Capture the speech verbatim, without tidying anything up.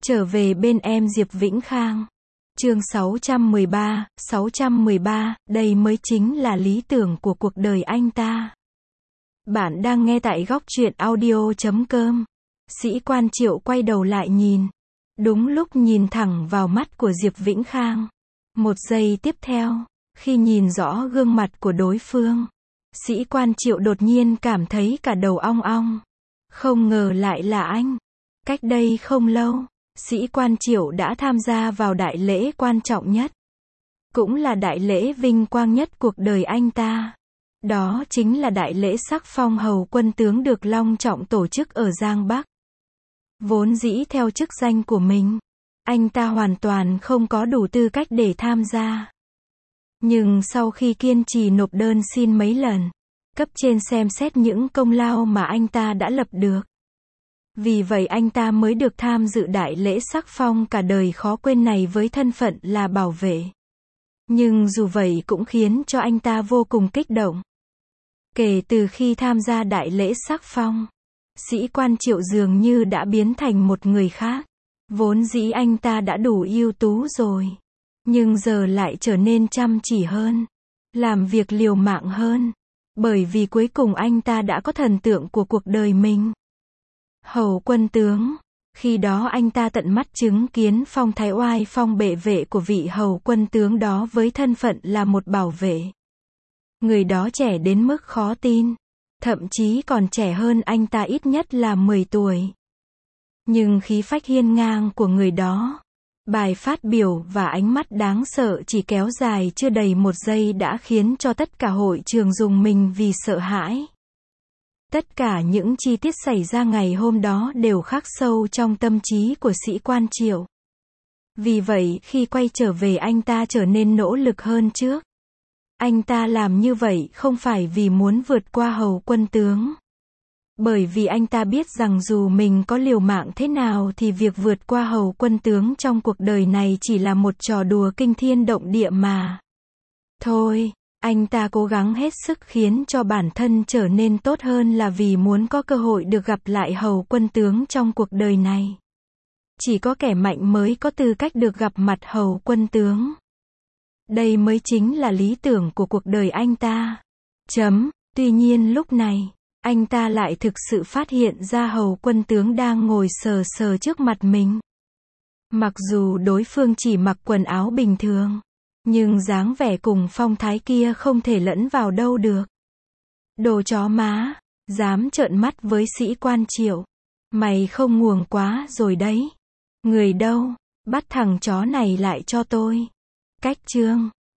Trở về bên em Diệp Vĩnh Khang. Chương sáu trăm mười ba, sáu trăm mười ba, đây mới chính là lý tưởng của cuộc đời anh ta. Bạn đang nghe tại góc truyện audio chấm com. Sĩ Quan Triệu quay đầu lại nhìn. Đúng lúc nhìn thẳng vào mắt của Diệp Vĩnh Khang. Một giây tiếp theo, khi nhìn rõ gương mặt của đối phương, Sĩ Quan Triệu đột nhiên cảm thấy cả đầu ong ong. Không ngờ lại là anh. Cách đây không lâu, Sĩ Quan Triệu đã tham gia vào đại lễ quan trọng nhất, cũng là đại lễ vinh quang nhất cuộc đời anh ta. Đó chính là đại lễ sắc phong hầu quân tướng được long trọng tổ chức ở Giang Bắc. Vốn dĩ theo chức danh của mình, anh ta hoàn toàn không có đủ tư cách để tham gia. Nhưng sau khi kiên trì nộp đơn xin mấy lần, cấp trên xem xét những công lao mà anh ta đã lập được. Vì vậy anh ta mới được tham dự đại lễ sắc phong cả đời khó quên này với thân phận là bảo vệ. Nhưng dù vậy cũng khiến cho anh ta vô cùng kích động. Kể từ khi tham gia đại lễ sắc phong, Sĩ Quan Triệu dường như đã biến thành một người khác. Vốn dĩ anh ta đã đủ ưu tú rồi, nhưng giờ lại trở nên chăm chỉ hơn, làm việc liều mạng hơn, bởi vì cuối cùng anh ta đã có thần tượng của cuộc đời mình. Hầu quân tướng. Khi đó anh ta tận mắt chứng kiến phong thái oai phong bệ vệ của vị hầu quân tướng đó với thân phận là một bảo vệ. Người đó trẻ đến mức khó tin, thậm chí còn trẻ hơn anh ta ít nhất là mười tuổi. Nhưng khí phách hiên ngang của người đó, bài phát biểu và ánh mắt đáng sợ chỉ kéo dài chưa đầy một giây đã khiến cho tất cả hội trường rùng mình vì sợ hãi. Tất cả những chi tiết xảy ra ngày hôm đó đều khắc sâu trong tâm trí của Sĩ Quan Triệu. Vì vậy khi quay trở về anh ta trở nên nỗ lực hơn trước. Anh ta làm như vậy không phải vì muốn vượt qua hầu quân tướng. Bởi vì anh ta biết rằng dù mình có liều mạng thế nào thì việc vượt qua hầu quân tướng trong cuộc đời này chỉ là một trò đùa kinh thiên động địa mà. Thôi, anh ta cố gắng hết sức khiến cho bản thân trở nên tốt hơn là vì muốn có cơ hội được gặp lại hầu quân tướng trong cuộc đời này. Chỉ có kẻ mạnh mới có tư cách được gặp mặt hầu quân tướng. Đây mới chính là lý tưởng của cuộc đời anh ta. Chấm. Tuy nhiên lúc này, anh ta lại thực sự phát hiện ra hầu quân tướng đang ngồi sờ sờ trước mặt mình. Mặc dù đối phương chỉ mặc quần áo bình thường, nhưng dáng vẻ cùng phong thái kia không thể lẫn vào đâu được. Đồ chó má, dám trợn mắt với Sĩ Quan Triệu. Mày không nguồng quá rồi đấy. Người đâu, bắt thằng chó này lại cho tôi. Cách chương.